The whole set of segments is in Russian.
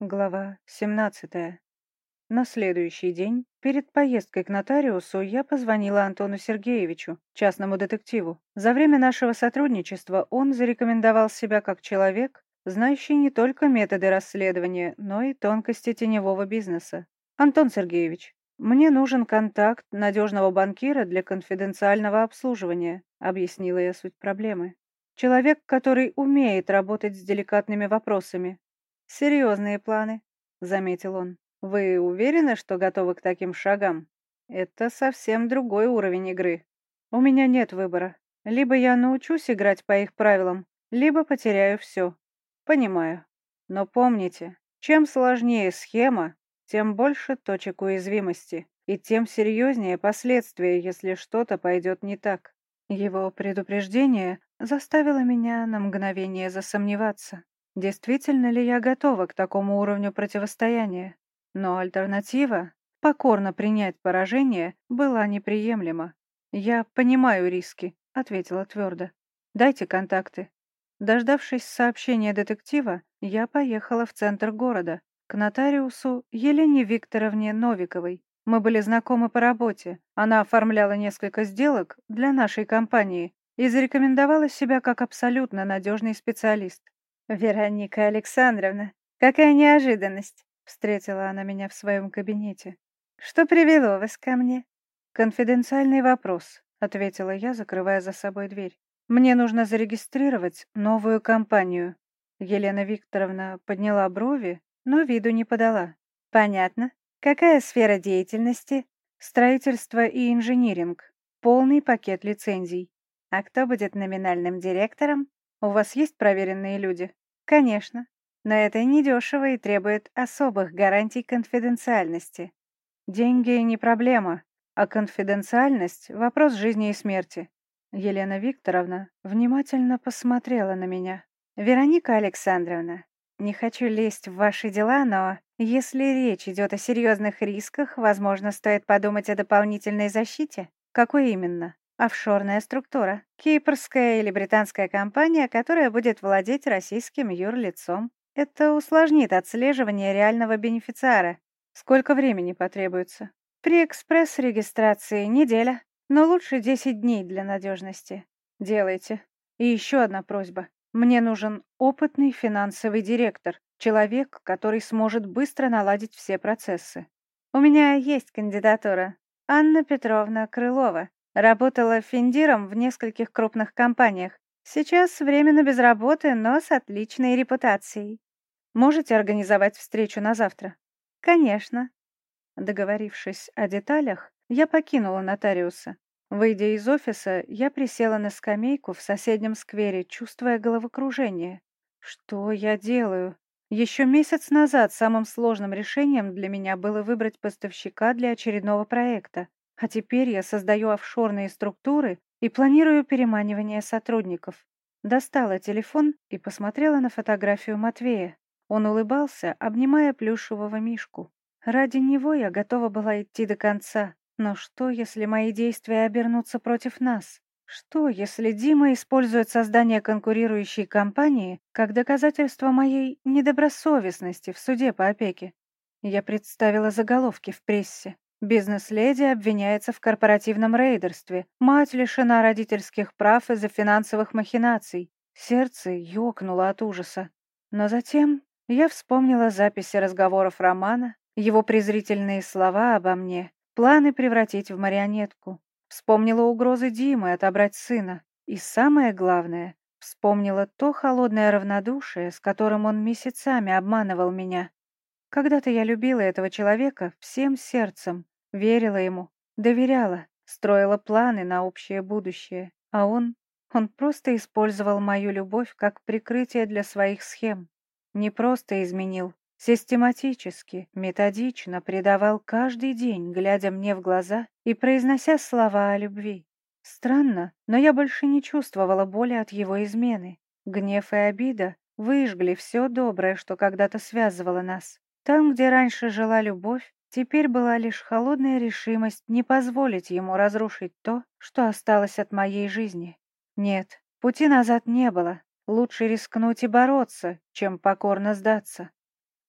Глава 17. На следующий день, перед поездкой к нотариусу, я позвонила Антону Сергеевичу, частному детективу. За время нашего сотрудничества он зарекомендовал себя как человек, знающий не только методы расследования, но и тонкости теневого бизнеса. «Антон Сергеевич, мне нужен контакт надежного банкира для конфиденциального обслуживания», объяснила я суть проблемы. «Человек, который умеет работать с деликатными вопросами». «Серьезные планы», — заметил он. «Вы уверены, что готовы к таким шагам? Это совсем другой уровень игры. У меня нет выбора. Либо я научусь играть по их правилам, либо потеряю все. Понимаю. Но помните, чем сложнее схема, тем больше точек уязвимости, и тем серьезнее последствия, если что-то пойдет не так». Его предупреждение заставило меня на мгновение засомневаться. Действительно ли я готова к такому уровню противостояния? Но альтернатива, покорно принять поражение, была неприемлема. «Я понимаю риски», — ответила твердо. «Дайте контакты». Дождавшись сообщения детектива, я поехала в центр города, к нотариусу Елене Викторовне Новиковой. Мы были знакомы по работе. Она оформляла несколько сделок для нашей компании и зарекомендовала себя как абсолютно надежный специалист. «Вероника Александровна, какая неожиданность!» — встретила она меня в своем кабинете. «Что привело вас ко мне?» «Конфиденциальный вопрос», — ответила я, закрывая за собой дверь. «Мне нужно зарегистрировать новую компанию». Елена Викторовна подняла брови, но виду не подала. «Понятно. Какая сфера деятельности?» «Строительство и инжиниринг. Полный пакет лицензий». «А кто будет номинальным директором?» «У вас есть проверенные люди?» «Конечно. Но это недешево и требует особых гарантий конфиденциальности». «Деньги не проблема, а конфиденциальность — вопрос жизни и смерти». Елена Викторовна внимательно посмотрела на меня. «Вероника Александровна, не хочу лезть в ваши дела, но если речь идет о серьезных рисках, возможно, стоит подумать о дополнительной защите. Какой именно? Офшорная структура. Кипрская или британская компания, которая будет владеть российским юрлицом. Это усложнит отслеживание реального бенефициара. Сколько времени потребуется? При экспресс-регистрации неделя, но лучше 10 дней для надежности. Делайте. И еще одна просьба. Мне нужен опытный финансовый директор, человек, который сможет быстро наладить все процессы. У меня есть кандидатура. Анна Петровна Крылова. Работала финдиром в нескольких крупных компаниях. Сейчас временно без работы, но с отличной репутацией. Можете организовать встречу на завтра? Конечно. Договорившись о деталях, я покинула нотариуса. Выйдя из офиса, я присела на скамейку в соседнем сквере, чувствуя головокружение. Что я делаю? Еще месяц назад самым сложным решением для меня было выбрать поставщика для очередного проекта, а теперь я создаю офшорные структуры и планирую переманивание сотрудников. Достала телефон и посмотрела на фотографию Матвея. Он улыбался, обнимая плюшевого мишку. Ради него я готова была идти до конца. Но что, если мои действия обернутся против нас? Что, если Дима использует создание конкурирующей компании как доказательство моей недобросовестности в суде по опеке? Я представила заголовки в прессе. Бизнес-леди обвиняется в корпоративном рейдерстве. Мать лишена родительских прав из-за финансовых махинаций. Сердце ёкнуло от ужаса. Но затем я вспомнила записи разговоров Романа, его презрительные слова обо мне, планы превратить в марионетку. Вспомнила угрозы Димы отобрать сына. И самое главное, вспомнила то холодное равнодушие, с которым он месяцами обманывал меня. Когда-то я любила этого человека всем сердцем, верила ему, доверяла, строила планы на общее будущее. А он просто использовал мою любовь как прикрытие для своих схем. Не просто изменил, систематически, методично предавал каждый день, глядя мне в глаза и произнося слова о любви. Странно, но я больше не чувствовала боли от его измены. Гнев и обида выжгли все доброе, что когда-то связывало нас. Там, где раньше жила любовь, теперь была лишь холодная решимость не позволить ему разрушить то, что осталось от моей жизни. Нет, пути назад не было. Лучше рискнуть и бороться, чем покорно сдаться.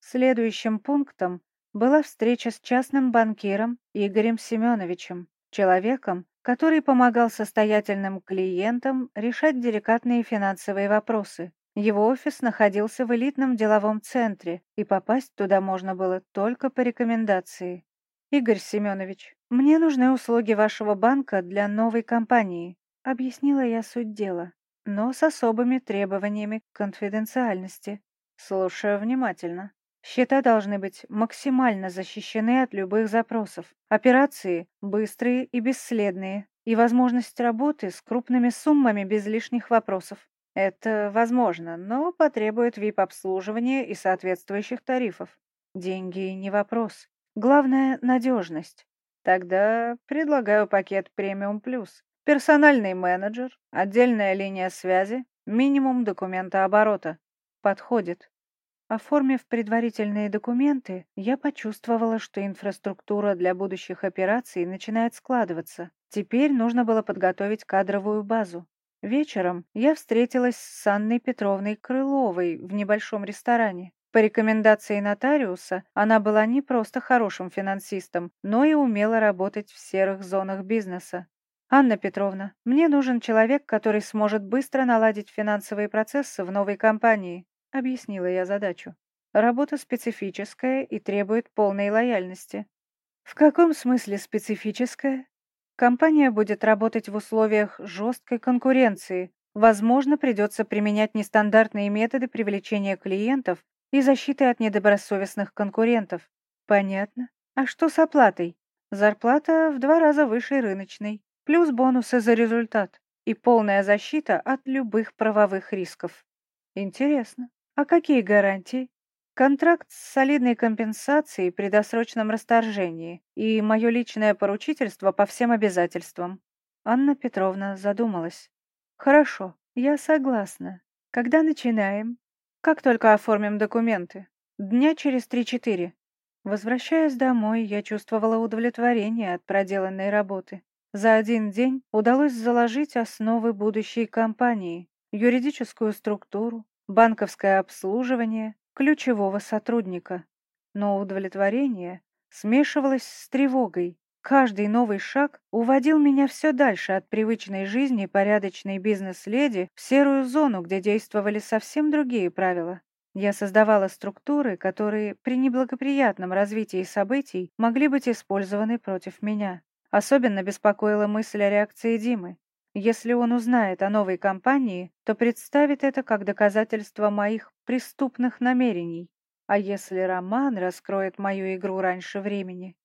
Следующим пунктом была встреча с частным банкиром Игорем Семеновичем, человеком, который помогал состоятельным клиентам решать деликатные финансовые вопросы. Его офис находился в элитном деловом центре, и попасть туда можно было только по рекомендации. «Игорь Семенович, мне нужны услуги вашего банка для новой компании», — объяснила я суть дела, но с особыми требованиями к конфиденциальности. «Слушаю внимательно. Счета должны быть максимально защищены от любых запросов. Операции быстрые и бесследные. И возможность работы с крупными суммами без лишних вопросов. Это возможно, но потребует VIP-обслуживания и соответствующих тарифов. Деньги не вопрос. Главное — надежность. Тогда предлагаю пакет премиум плюс. Персональный менеджер, отдельная линия связи, минимум документа оборота. Подходит. Оформив предварительные документы, я почувствовала, что инфраструктура для будущих операций начинает складываться. Теперь нужно было подготовить кадровую базу. Вечером я встретилась с Анной Петровной Крыловой в небольшом ресторане. По рекомендации нотариуса, она была не просто хорошим финансистом, но и умела работать в серых зонах бизнеса. «Анна Петровна, мне нужен человек, который сможет быстро наладить финансовые процессы в новой компании», — объяснила я задачу. «Работа специфическая и требует полной лояльности». «В каком смысле специфическая?» «Компания будет работать в условиях жесткой конкуренции. Возможно, придется применять нестандартные методы привлечения клиентов и защиты от недобросовестных конкурентов». «Понятно. А что с оплатой?» «Зарплата в 2 раза выше рыночной, плюс бонусы за результат и полная защита от любых правовых рисков». «Интересно. А какие гарантии?» «Контракт с солидной компенсацией при досрочном расторжении и мое личное поручительство по всем обязательствам». Анна Петровна задумалась. «Хорошо, я согласна. Когда начинаем?» «Как только оформим документы. Дня через 3-4». Возвращаясь домой, я чувствовала удовлетворение от проделанной работы. За один день удалось заложить основы будущей компании, юридическую структуру, банковское обслуживание, ключевого сотрудника. Но удовлетворение смешивалось с тревогой. Каждый новый шаг уводил меня все дальше от привычной жизни порядочной бизнес-леди в серую зону, где действовали совсем другие правила. Я создавала структуры, которые при неблагоприятном развитии событий могли быть использованы против меня. Особенно беспокоила мысль о реакции Димы. Если он узнает о новой компании, то представит это как доказательство моих преступных намерений. А если Роман раскроет мою игру раньше времени?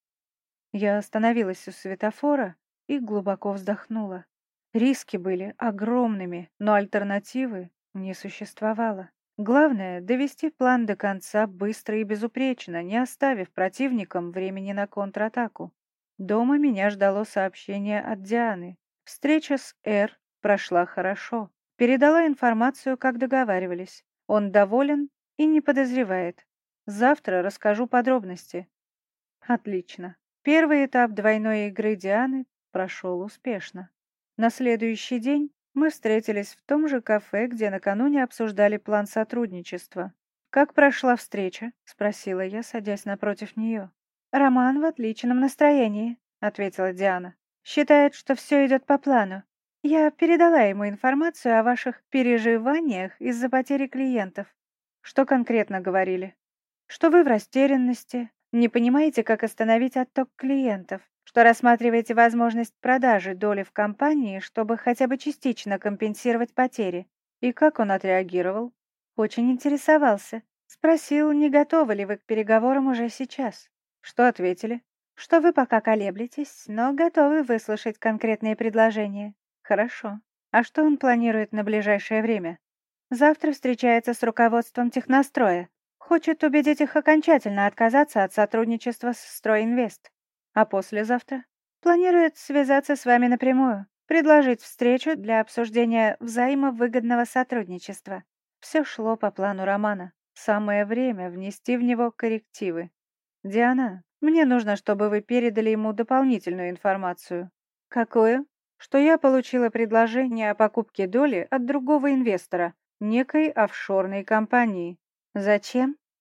Я остановилась у светофора и глубоко вздохнула. Риски были огромными, но альтернативы не существовало. Главное — довести план до конца быстро и безупречно, не оставив противникам времени на контратаку. Дома меня ждало сообщение от Дианы. Встреча с Р прошла хорошо. Передала информацию, как договаривались. Он доволен и не подозревает. Завтра расскажу подробности. Отлично. Первый этап двойной игры Дианы прошел успешно. На следующий день мы встретились в том же кафе, где накануне обсуждали план сотрудничества. «Как прошла встреча?» — спросила я, садясь напротив нее. «Роман в отличном настроении», — ответила Диана. «Считает, что все идет по плану. Я передала ему информацию о ваших переживаниях из-за потери клиентов. Что конкретно говорили? Что вы в растерянности, не понимаете, как остановить отток клиентов, что рассматриваете возможность продажи доли в компании, чтобы хотя бы частично компенсировать потери. И как он отреагировал? Очень интересовался. Спросил, не готовы ли вы к переговорам уже сейчас. Что ответили? Что вы пока колеблетесь, но готовы выслушать конкретные предложения. Хорошо. А что он планирует на ближайшее время? Завтра встречается с руководством техностроя. Хочет убедить их окончательно отказаться от сотрудничества с «Стройинвест». А послезавтра планирует связаться с вами напрямую, предложить встречу для обсуждения взаимовыгодного сотрудничества. Все шло по плану Романа. Самое время внести в него коррективы. «Диана, мне нужно, чтобы вы передали ему дополнительную информацию». «Какую?» «Что я получила предложение о покупке доли от другого инвестора, некой офшорной компании». «Зачем?»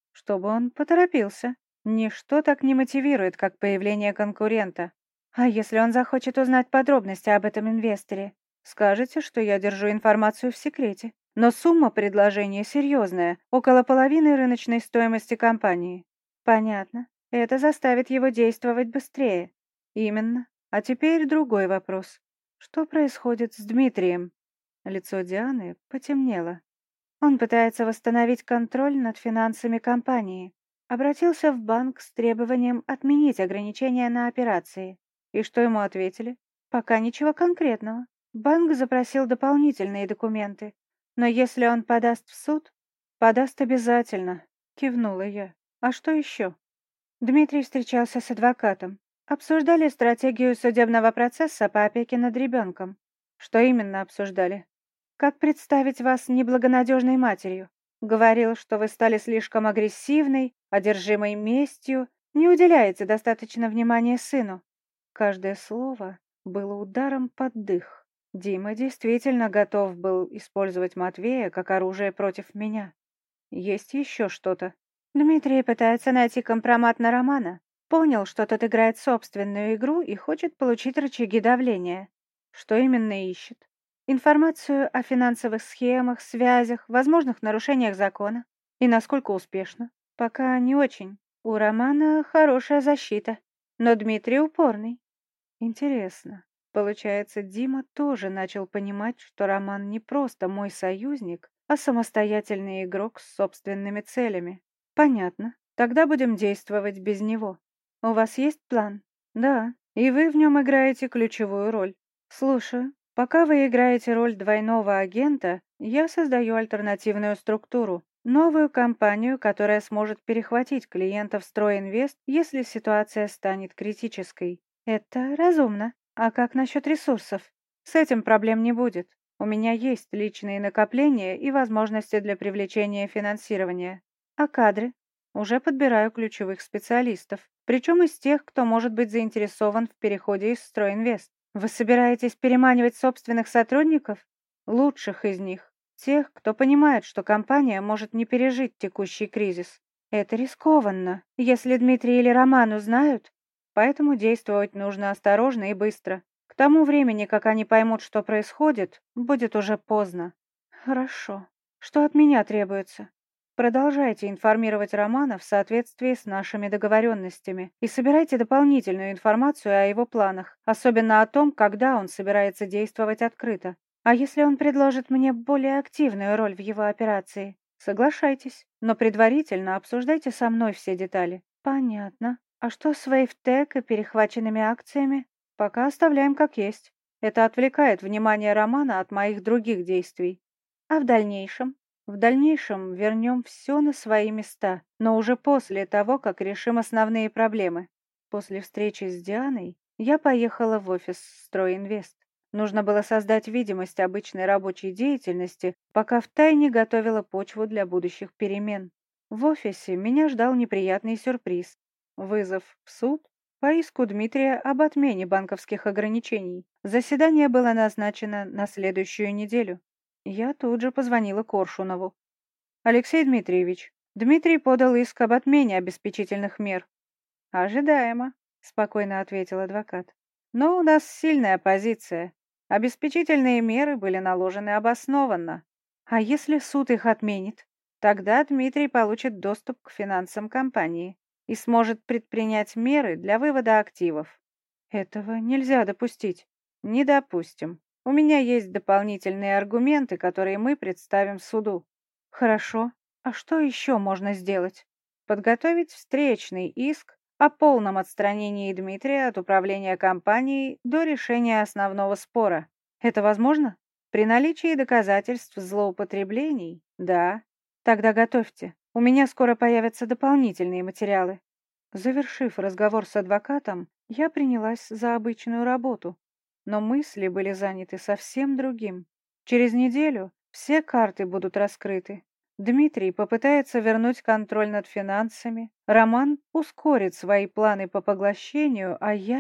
чтобы он поторопился. Ничто так не мотивирует, как появление конкурента. А если он захочет узнать подробности об этом инвесторе? Скажете, что я держу информацию в секрете. Но сумма предложения серьезная, около половины рыночной стоимости компании. Понятно. Это заставит его действовать быстрее. Именно. А теперь другой вопрос. Что происходит с Дмитрием? Лицо Дианы потемнело. Он пытается восстановить контроль над финансами компании. Обратился в банк с требованием отменить ограничения на операции. И что ему ответили? Пока ничего конкретного. Банк запросил дополнительные документы. Но если он подаст в суд, подаст обязательно, кивнула я. А что еще? Дмитрий встречался с адвокатом. Обсуждали стратегию судебного процесса по опеке над ребенком. Что именно обсуждали? Как представить вас неблагонадежной матерью? Говорил, что вы стали слишком агрессивной, одержимой местью, не уделяете достаточно внимания сыну. Каждое слово было ударом под дых. Дима действительно готов был использовать Матвея как оружие против меня. Есть еще что-то. Дмитрий пытается найти компромат на Романа. Понял, что тот играет собственную игру и хочет получить рычаги давления. Что именно ищет? Информацию о финансовых схемах, связях, возможных нарушениях закона. И насколько успешно? Пока не очень. У Романа хорошая защита, но Дмитрий упорный. Интересно. Получается, Дима тоже начал понимать, что Роман не просто мой союзник, а самостоятельный игрок с собственными целями. Понятно. Тогда будем действовать без него. У вас есть план? Да. И вы в нем играете ключевую роль. Слушаю. Пока вы играете роль двойного агента, я создаю альтернативную структуру, новую компанию, которая сможет перехватить клиентов Стройинвест, если ситуация станет критической. Это разумно. А как насчет ресурсов? С этим проблем не будет. У меня есть личные накопления и возможности для привлечения финансирования. А кадры? Уже подбираю ключевых специалистов, причем из тех, кто может быть заинтересован в переходе из Стройинвест. Вы собираетесь переманивать собственных сотрудников? Лучших из них. Тех, кто понимает, что компания может не пережить текущий кризис. Это рискованно. Если Дмитрий или Роман узнают, поэтому действовать нужно осторожно и быстро. К тому времени, как они поймут, что происходит, будет уже поздно. Хорошо. Что от меня требуется? Продолжайте информировать Романа в соответствии с нашими договоренностями и собирайте дополнительную информацию о его планах, особенно о том, когда он собирается действовать открыто. А если он предложит мне более активную роль в его операции? Соглашайтесь, но предварительно обсуждайте со мной все детали. Понятно. А что с Вейвтек и перехваченными акциями? Пока оставляем как есть. Это отвлекает внимание Романа от моих других действий. А в дальнейшем? В дальнейшем вернем все на свои места, но уже после того, как решим основные проблемы. После встречи с Дианой я поехала в офис Стройинвест. Нужно было создать видимость обычной рабочей деятельности, пока втайне готовила почву для будущих перемен. В офисе меня ждал неприятный сюрприз. Вызов в суд по иску Дмитрия об отмене банковских ограничений. Заседание было назначено на следующую неделю. Я тут же позвонила Коршунову. «Алексей Дмитриевич, Дмитрий подал иск об отмене обеспечительных мер». «Ожидаемо», — спокойно ответил адвокат. «Но у нас сильная позиция. Обеспечительные меры были наложены обоснованно. А если суд их отменит, тогда Дмитрий получит доступ к финансам компании и сможет предпринять меры для вывода активов. Этого нельзя допустить. Не допустим. У меня есть дополнительные аргументы, которые мы представим суду. Хорошо. А что еще можно сделать? Подготовить встречный иск о полном отстранении Дмитрия от управления компанией до решения основного спора. Это возможно? При наличии доказательств злоупотреблений? Да. Тогда готовьте. У меня скоро появятся дополнительные материалы. Завершив разговор с адвокатом, я принялась за обычную работу. Но мысли были заняты совсем другим. Через неделю все карты будут раскрыты. Дмитрий попытается вернуть контроль над финансами, Роман ускорит свои планы по поглощению,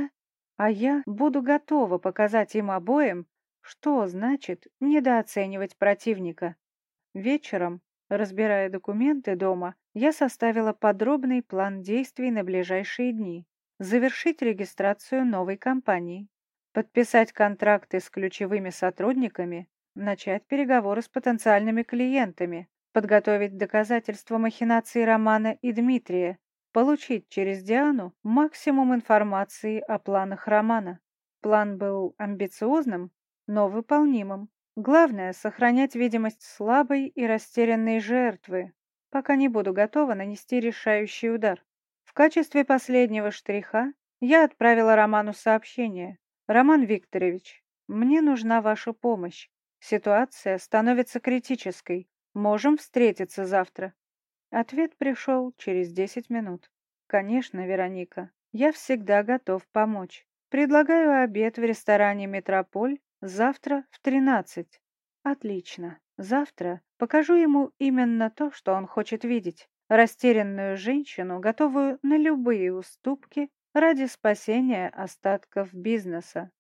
а я буду готова показать им обоим, что значит недооценивать противника. Вечером, разбирая документы дома, Я составила подробный план действий на ближайшие дни, завершить регистрацию новой компании, подписать контракты с ключевыми сотрудниками, начать переговоры с потенциальными клиентами, подготовить доказательства махинаций Романа и Дмитрия, получить через Диану максимум информации о планах Романа. План был амбициозным, но выполнимым. Главное — сохранять видимость слабой и растерянной жертвы, пока не буду готова нанести решающий удар. В качестве последнего штриха я отправила Роману сообщение. «Роман Викторович, мне нужна ваша помощь. Ситуация становится критической. Можем встретиться завтра?» Ответ пришел через 10 минут. «Конечно, Вероника, я всегда готов помочь. Предлагаю обед в ресторане «Метрополь» завтра в 13. Отлично. Завтра покажу ему именно то, что он хочет видеть. Растерянную женщину, готовую на любые уступки ради спасения остатков бизнеса.